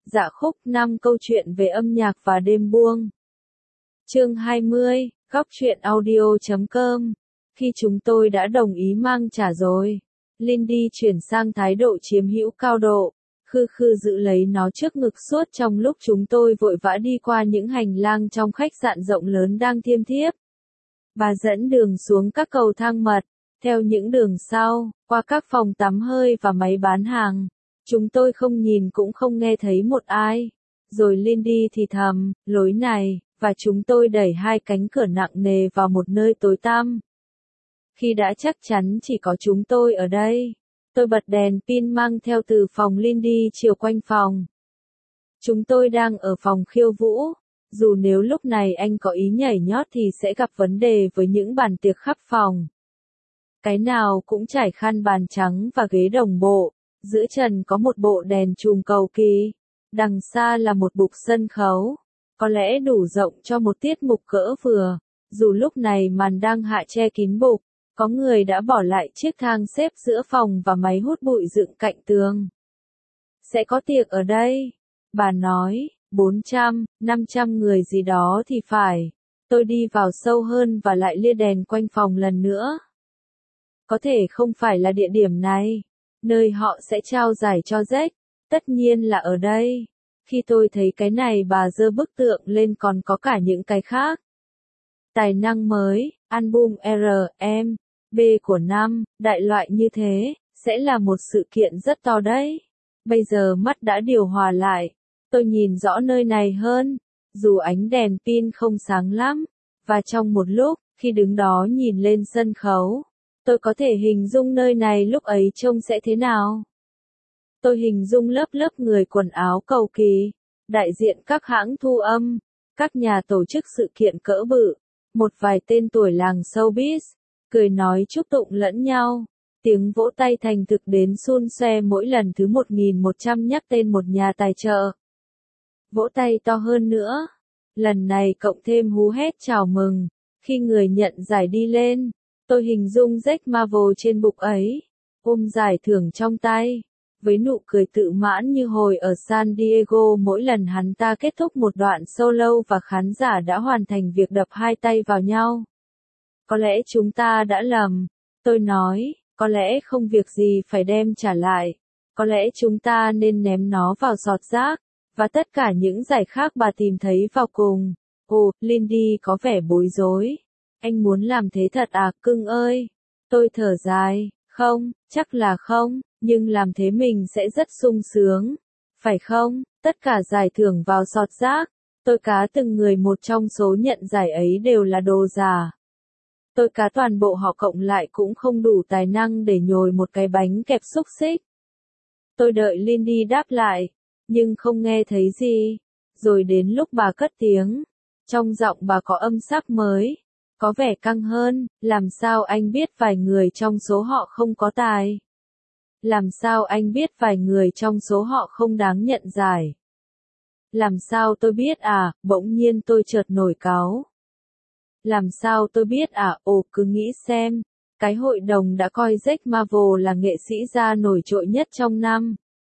Dạ khúc 5 câu chuyện về âm nhạc và đêm buông. Chương 20, góc truyện audio.com. Khi chúng tôi đã đồng ý mang trả rồi, Lindy chuyển sang thái độ chiếm hữu cao độ, khư khư giữ lấy nó trước ngực suốt trong lúc chúng tôi vội vã đi qua những hành lang trong khách sạn rộng lớn đang thiêm thiếp. Bà dẫn đường xuống các cầu thang mật, theo những đường sau, qua các phòng tắm hơi và máy bán hàng. Chúng tôi không nhìn cũng không nghe thấy một ai. Rồi Lindy thì thầm, lối này, và chúng tôi đẩy hai cánh cửa nặng nề vào một nơi tối tăm. Khi đã chắc chắn chỉ có chúng tôi ở đây, tôi bật đèn pin mang theo từ phòng Lindy chiếu quanh phòng. Chúng tôi đang ở phòng khiêu vũ. Dù nếu lúc này anh có ý nhảy nhót thì sẽ gặp vấn đề với những bàn tiệc khắp phòng. Cái nào cũng trải khăn bàn trắng và ghế đồng bộ. Giữa trần có một bộ đèn chùm cầu kỳ. Đằng xa là một bục sân khấu. Có lẽ đủ rộng cho một tiết mục cỡ vừa. Dù lúc này màn đang hạ che kín bục, có người đã bỏ lại chiếc thang xếp giữa phòng và máy hút bụi dựng cạnh tường. Sẽ có tiệc ở đây. Bà nói, 400, 500 người gì đó thì phải. Tôi đi vào sâu hơn và lại lia đèn quanh phòng lần nữa. Có thể không phải là địa điểm này, nơi họ sẽ trao giải cho Jack. Tất nhiên là ở đây. Khi tôi thấy cái này bà giơ bức tượng lên, còn có cả những cái khác. Tài năng mới, album R&B của năm, đại loại như thế, sẽ là một sự kiện rất to đấy. Bây giờ mắt đã điều hòa lại. Tôi nhìn rõ nơi này hơn, dù ánh đèn pin không sáng lắm. Và trong một lúc, khi đứng đó nhìn lên sân khấu, tôi có thể hình dung nơi này lúc ấy trông sẽ thế nào. Tôi hình dung lớp lớp người quần áo cầu kỳ, đại diện các hãng thu âm, các nhà tổ chức sự kiện cỡ bự, một vài tên tuổi làng showbiz, cười nói chúc tụng lẫn nhau, tiếng vỗ tay thành thực đến xun xoe mỗi lần thứ 1100 nhắc tên một nhà tài trợ. Vỗ tay to hơn nữa, lần này cộng thêm hú hét chào mừng, khi người nhận giải đi lên, tôi hình dung Jack Marvel trên bục ấy, ôm giải thưởng trong tay, với nụ cười tự mãn như hồi ở San Diego mỗi lần hắn ta kết thúc một đoạn solo và khán giả đã hoàn thành việc đập hai tay vào nhau. Có lẽ chúng ta đã lầm, tôi nói, có lẽ không việc gì phải đem trả lại, có lẽ chúng ta nên ném nó vào giọt rác, và tất cả những giải khác bà tìm thấy vào cùng. Ồ, Lindy có vẻ bối rối. Anh muốn làm thế thật à, cưng ơi? Tôi thở dài, không, chắc là không, nhưng làm thế mình sẽ rất sung sướng. Phải không? Tất cả giải thưởng vào giọt rác. Tôi cá từng người một trong số nhận giải ấy đều là đồ giả. Tôi cá toàn bộ họ cộng lại cũng không đủ tài năng để nhồi một cái bánh kẹp xúc xích. Tôi đợi Lindy đáp lại, nhưng không nghe thấy gì. Rồi đến lúc bà cất tiếng, trong giọng bà có âm sắc mới, có vẻ căng hơn. Làm sao anh biết vài người trong số họ không có tài? Làm sao anh biết vài người trong số họ không đáng nhận giải? Làm sao tôi biết à? Bỗng nhiên tôi chợt nổi cáu. Làm sao tôi biết à? Ồ, cứ nghĩ xem, cái hội đồng đã coi Jack Marvel là nghệ sĩ gia nổi trội nhất trong năm.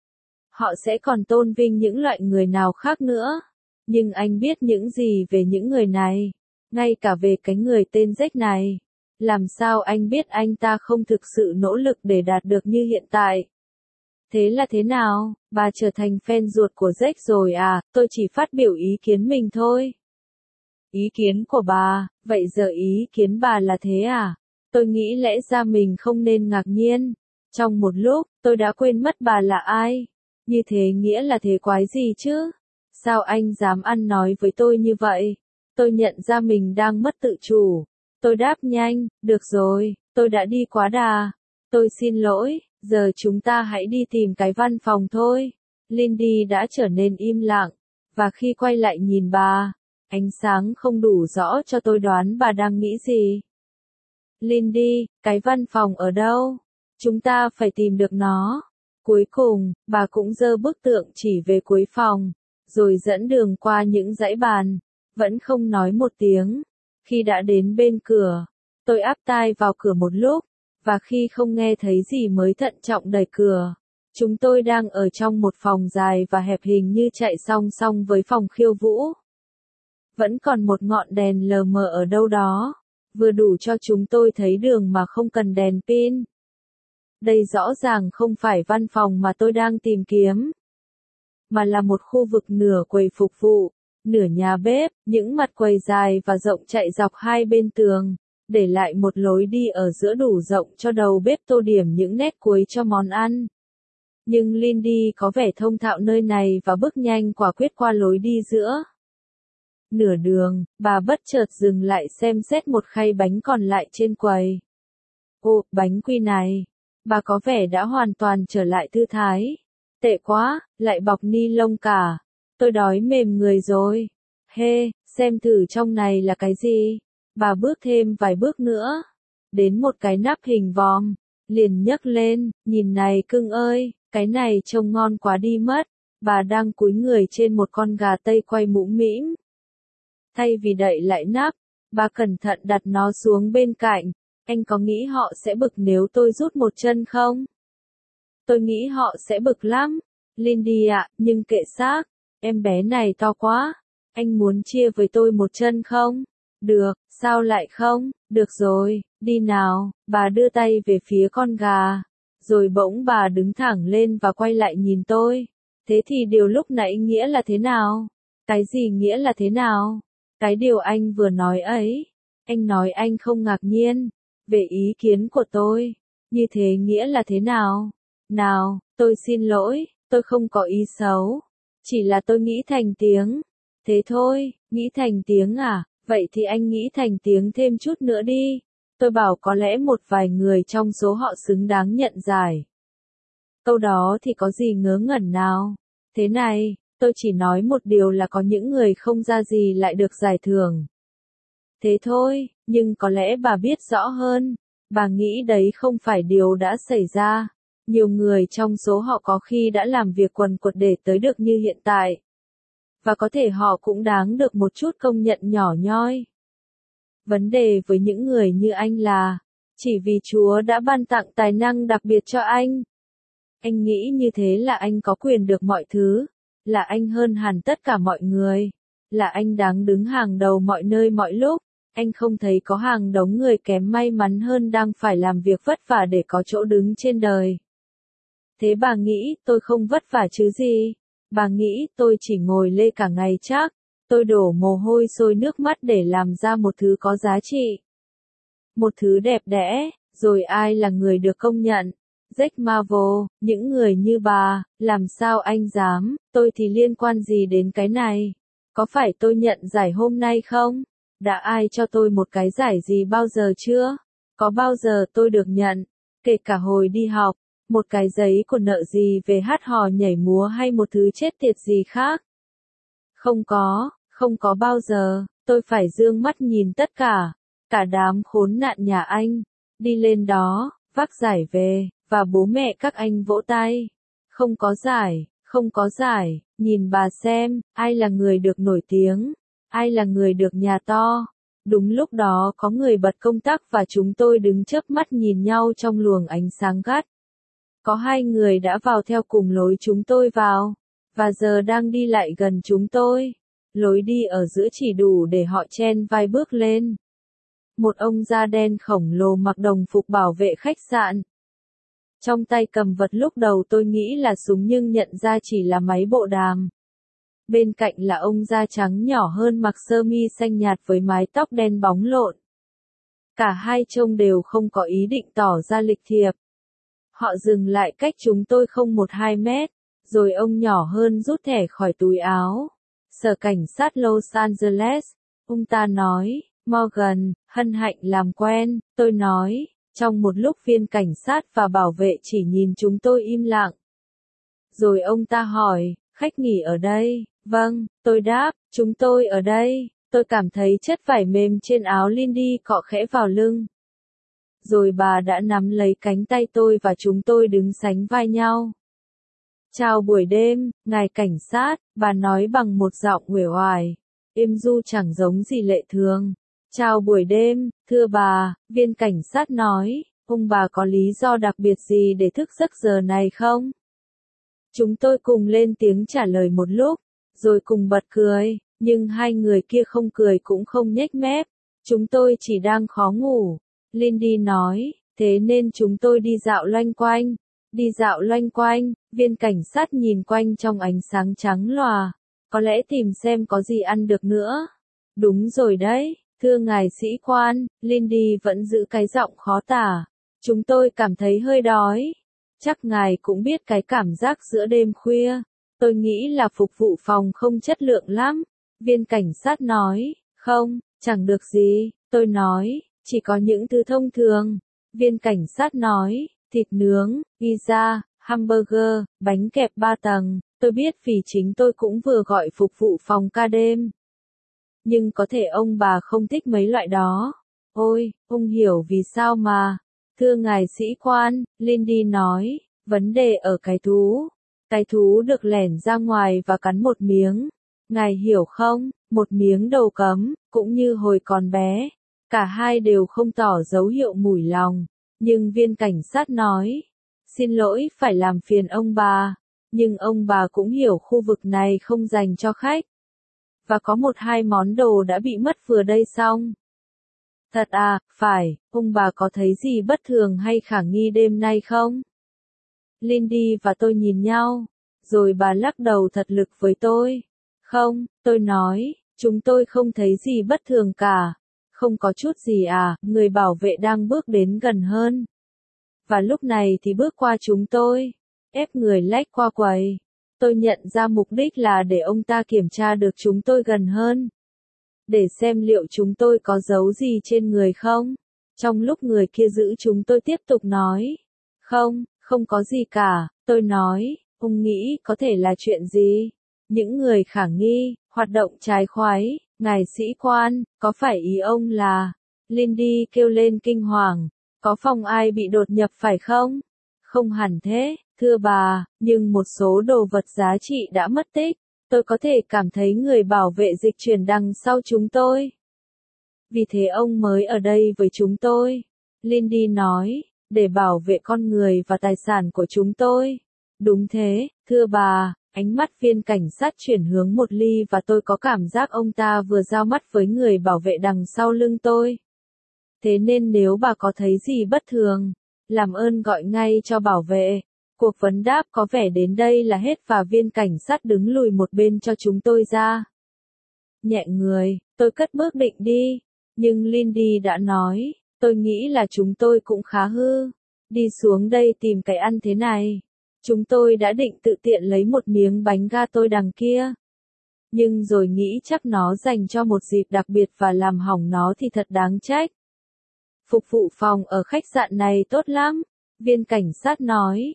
Họ sẽ còn tôn vinh những loại người nào khác nữa. Nhưng anh biết những gì về những người này? Ngay cả về cái người tên Jack này. Làm sao anh biết anh ta không thực sự nỗ lực để đạt được như hiện tại? Thế là thế nào? Bà trở thành fan ruột của Jack rồi à? Tôi chỉ phát biểu ý kiến mình thôi. Ý kiến của bà, vậy giờ ý kiến bà là thế à? Tôi nghĩ lẽ ra mình không nên ngạc nhiên. Trong một lúc, tôi đã quên mất bà là ai. Như thế nghĩa là thế quái gì chứ? Sao anh dám ăn nói với tôi như vậy? Tôi nhận ra mình đang mất tự chủ. Tôi đáp nhanh, được rồi, tôi đã đi quá đà. Tôi xin lỗi, giờ chúng ta hãy đi tìm cái văn phòng thôi. Lindy đã trở nên im lặng, và khi quay lại nhìn bà, ánh sáng không đủ rõ cho tôi đoán bà đang nghĩ gì. Lindy, cái văn phòng ở đâu? Chúng ta phải tìm được nó. Cuối cùng, bà cũng giơ bức tượng chỉ về cuối phòng, rồi dẫn đường qua những dãy bàn, vẫn không nói một tiếng. Khi đã đến bên cửa, tôi áp tai vào cửa một lúc, và khi không nghe thấy gì mới thận trọng đẩy cửa. Chúng tôi đang ở trong một phòng dài và hẹp hình như chạy song song với phòng khiêu vũ. Vẫn còn một ngọn đèn lờ mờ ở đâu đó, vừa đủ cho chúng tôi thấy đường mà không cần đèn pin. Đây rõ ràng không phải văn phòng mà tôi đang tìm kiếm, mà là một khu vực nửa quầy phục vụ, nửa nhà bếp, những mặt quầy dài và rộng chạy dọc hai bên tường, để lại một lối đi ở giữa đủ rộng cho đầu bếp tô điểm những nét cuối cho món ăn. Nhưng Lindy có vẻ thông thạo nơi này và bước nhanh quả quyết qua lối đi giữa. Nửa đường, bà bất chợt dừng lại xem xét một khay bánh còn lại trên quầy. Ồ, bánh quy này. Bà có vẻ đã hoàn toàn trở lại thư thái. Tệ quá, lại bọc ni lông cả. Tôi đói mềm người rồi. Hê, xem thử trong này là cái gì. Bà bước thêm vài bước nữa. Đến một cái nắp hình vòm. Liền nhấc lên, nhìn này cưng ơi, cái này trông ngon quá đi mất. Bà đang cúi người trên một con gà tây quay mũm mĩm. Thay vì đậy lại nắp, bà cẩn thận đặt nó xuống bên cạnh. Anh có nghĩ họ sẽ bực nếu tôi rút một chân không? Tôi nghĩ họ sẽ bực lắm. Lindy ạ, nhưng kệ xác. Em bé này to quá. Anh muốn chia với tôi một chân không? Được, sao lại không? Được rồi, đi nào. Bà đưa tay về phía con gà. Rồi bỗng bà đứng thẳng lên và quay lại nhìn tôi. Thế thì điều lúc nãy nghĩa là thế nào? Cái gì nghĩa là thế nào? Cái điều anh vừa nói ấy. Anh nói anh không ngạc nhiên về ý kiến của tôi. Như thế nghĩa là thế nào? Nào, tôi xin lỗi, tôi không có ý xấu. Chỉ là tôi nghĩ thành tiếng. Thế thôi, nghĩ thành tiếng à? Vậy thì anh nghĩ thành tiếng thêm chút nữa đi. Tôi bảo có lẽ một vài người trong số họ xứng đáng nhận giải. Câu đó thì có gì ngớ ngẩn nào? Thế này, tôi chỉ nói một điều là có những người không ra gì lại được giải thưởng. Thế thôi, nhưng có lẽ bà biết rõ hơn. Bà nghĩ đấy không phải điều đã xảy ra. Nhiều người trong số họ có khi đã làm việc quần quật để tới được như hiện tại. Và có thể họ cũng đáng được một chút công nhận nhỏ nhoi. Vấn đề với những người như anh là, chỉ vì Chúa đã ban tặng tài năng đặc biệt cho anh. Anh nghĩ như thế là anh có quyền được mọi thứ, là anh hơn hẳn tất cả mọi người, là anh đáng đứng hàng đầu mọi nơi mọi lúc. Anh không thấy có hàng đống người kém may mắn hơn đang phải làm việc vất vả để có chỗ đứng trên đời. Thế bà nghĩ tôi không vất vả chứ gì? Bà nghĩ tôi chỉ ngồi lê cả ngày chắc? Tôi đổ mồ hôi sôi nước mắt để làm ra một thứ có giá trị. Một thứ đẹp đẽ, rồi ai là người được công nhận? Jack Marvel, những người như bà, làm sao anh dám, tôi thì liên quan gì đến cái này? Có phải tôi nhận giải hôm nay không? Đã ai cho tôi một cái giải gì bao giờ chưa? Có bao giờ tôi được nhận, kể cả hồi đi học, một cái giấy của nợ gì về hát hò nhảy múa hay một thứ chết tiệt gì khác? Không có bao giờ, tôi phải dương mắt nhìn tất cả đám khốn nạn nhà anh, đi lên đó, vác giải về, và bố mẹ các anh vỗ tay. Không có giải, nhìn bà xem, ai là người được nổi tiếng, ai là người được nhà to. Đúng lúc đó có người bật công tắc và chúng tôi đứng chớp mắt nhìn nhau trong luồng ánh sáng gắt. Có hai người đã vào theo cùng lối chúng tôi vào, và giờ đang đi lại gần chúng tôi. Lối đi ở giữa chỉ đủ để họ chen vai bước lên. Một ông da đen khổng lồ mặc đồng phục bảo vệ khách sạn. Trong tay cầm vật lúc đầu tôi nghĩ là súng nhưng nhận ra chỉ là máy bộ đàm. Bên cạnh là ông da trắng nhỏ hơn mặc sơ mi xanh nhạt với mái tóc đen bóng lộn. Cả hai trông đều không có ý định tỏ ra lịch thiệp. Họ dừng lại cách chúng tôi không 1-2 mét, rồi ông nhỏ hơn rút thẻ khỏi túi áo. Sở cảnh sát Los Angeles, ông ta nói, Morgan, hân hạnh làm quen, tôi nói, trong một lúc viên cảnh sát và bảo vệ chỉ nhìn chúng tôi im lặng. Rồi ông ta hỏi, khách nghỉ ở đây? Vâng, tôi đáp, chúng tôi ở đây. Tôi cảm thấy chất vải mềm trên áo Lindy cọ khẽ vào lưng. Rồi bà đã nắm lấy cánh tay tôi và chúng tôi đứng sánh vai nhau. Chào buổi đêm, ngài cảnh sát, bà nói bằng một giọng uể oải, êm ru chẳng giống gì lệ thường. Chào buổi đêm, thưa bà, viên cảnh sát nói, ông bà có lý do đặc biệt gì để thức giấc giờ này không? Chúng tôi cùng lên tiếng trả lời một lúc, rồi cùng bật cười, nhưng hai người kia không cười cũng không nhếch mép. Chúng tôi chỉ đang khó ngủ. Lindy nói, thế nên chúng tôi đi dạo loanh quanh. Đi dạo loanh quanh, viên cảnh sát nhìn quanh trong ánh sáng trắng lòa. Có lẽ tìm xem có gì ăn được nữa. Đúng rồi đấy, thưa ngài sĩ quan, Lindy vẫn giữ cái giọng khó tả. Chúng tôi cảm thấy hơi đói. Chắc ngài cũng biết cái cảm giác giữa đêm khuya. Tôi nghĩ là phục vụ phòng không chất lượng lắm. Viên cảnh sát nói, không, chẳng được gì. Tôi nói, chỉ có những thứ thông thường. Viên cảnh sát nói, thịt nướng, pizza, hamburger, bánh kẹp 3 tầng. Tôi biết vì chính tôi cũng vừa gọi phục vụ phòng ca đêm. Nhưng có thể ông bà không thích mấy loại đó. Ôi, ông hiểu vì sao mà. Thưa ngài sĩ quan, Lindy nói, vấn đề ở cái thú. Cái thú được lẻn ra ngoài và cắn một miếng. Ngài hiểu không, một miếng đầu cấm, cũng như hồi còn bé. Cả hai đều không tỏ dấu hiệu mủi lòng. Nhưng viên cảnh sát nói, xin lỗi phải làm phiền ông bà. Nhưng ông bà cũng hiểu khu vực này không dành cho khách. Và có một hai món đồ đã bị mất vừa đây xong. Thật à, phải, ông bà có thấy gì bất thường hay khả nghi đêm nay không? Lindy và tôi nhìn nhau, rồi bà lắc đầu thật lực với tôi. Không, tôi nói, chúng tôi không thấy gì bất thường cả. Không có chút gì à, người bảo vệ đang bước đến gần hơn. Và lúc này thì bước qua chúng tôi, ép người lách qua quầy. Tôi nhận ra mục đích là để ông ta kiểm tra được chúng tôi gần hơn. Để xem liệu chúng tôi có giấu gì trên người không. Trong lúc người kia giữ chúng tôi tiếp tục nói. Không, không có gì cả, tôi nói, ông nghĩ có thể là chuyện gì? Những người khả nghi, hoạt động trái khoái, ngài sĩ quan, có phải ý ông là... Lindy kêu lên kinh hoàng, có phòng ai bị đột nhập phải không? Không hẳn thế, thưa bà, nhưng một số đồ vật giá trị đã mất tích. Tôi có thể cảm thấy người bảo vệ dịch chuyển đằng sau chúng tôi. Vì thế ông mới ở đây với chúng tôi. Lindy nói, để bảo vệ con người và tài sản của chúng tôi. Đúng thế, thưa bà, ánh mắt viên cảnh sát chuyển hướng một ly và tôi có cảm giác ông ta vừa giao mắt với người bảo vệ đằng sau lưng tôi. Thế nên nếu bà có thấy gì bất thường, làm ơn gọi ngay cho bảo vệ. Cuộc vấn đáp có vẻ đến đây là hết và viên cảnh sát đứng lùi một bên cho chúng tôi ra. Nhẹ người, tôi cất bước định đi. Nhưng Lindy đã nói, tôi nghĩ là chúng tôi cũng khá hư. Đi xuống đây tìm cái ăn thế này. Chúng tôi đã định tự tiện lấy một miếng bánh gato đằng kia. Nhưng rồi nghĩ chắc nó dành cho một dịp đặc biệt và làm hỏng nó thì thật đáng trách. Phục vụ phòng ở khách sạn này tốt lắm. Viên cảnh sát nói.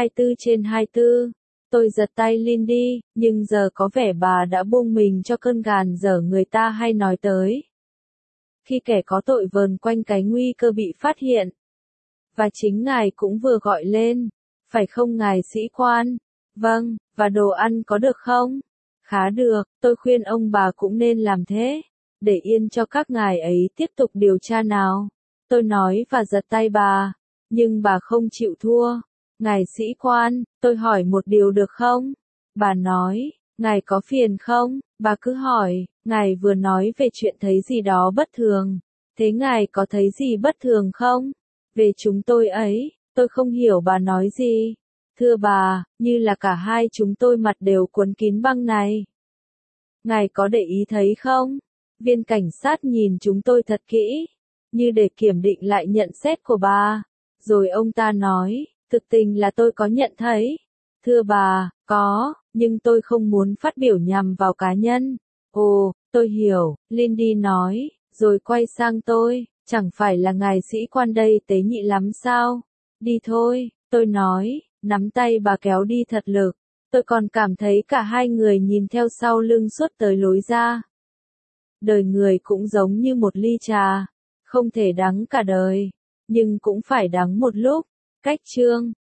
24/24. Tôi giật tay Lindy, nhưng giờ có vẻ bà đã buông mình cho cơn gàn dở người ta hay nói tới. Khi kẻ có tội vờn quanh cái nguy cơ bị phát hiện. Và chính ngài cũng vừa gọi lên. Phải không ngài sĩ quan? Vâng, và đồ ăn có được không? Khá được, tôi khuyên ông bà cũng nên làm thế. Để yên cho các ngài ấy tiếp tục điều tra nào. Tôi nói và giật tay bà. Nhưng bà không chịu thua. Ngài sĩ quan, tôi hỏi một điều được không? Bà nói, ngài có phiền không? Bà cứ hỏi, ngài vừa nói về chuyện thấy gì đó bất thường. Thế ngài có thấy gì bất thường không? Về chúng tôi ấy, tôi không hiểu bà nói gì. Thưa bà, như là cả hai chúng tôi mặt đều cuốn kín băng này. Ngài có để ý thấy không? Viên cảnh sát nhìn chúng tôi thật kỹ, như để kiểm định lại nhận xét của bà. Rồi ông ta nói, thực tình là tôi có nhận thấy. Thưa bà, có, nhưng tôi không muốn phát biểu nhằm vào cá nhân. Ồ, tôi hiểu, Lindy nói, rồi quay sang tôi, chẳng phải là ngài sĩ quan đây tế nhị lắm sao? Đi thôi, tôi nói, nắm tay bà kéo đi thật lực. Tôi còn cảm thấy cả hai người nhìn theo sau lưng suốt tới lối ra. Đời người cũng giống như một ly trà, không thể đắng cả đời, nhưng cũng phải đắng một lúc. Cách chương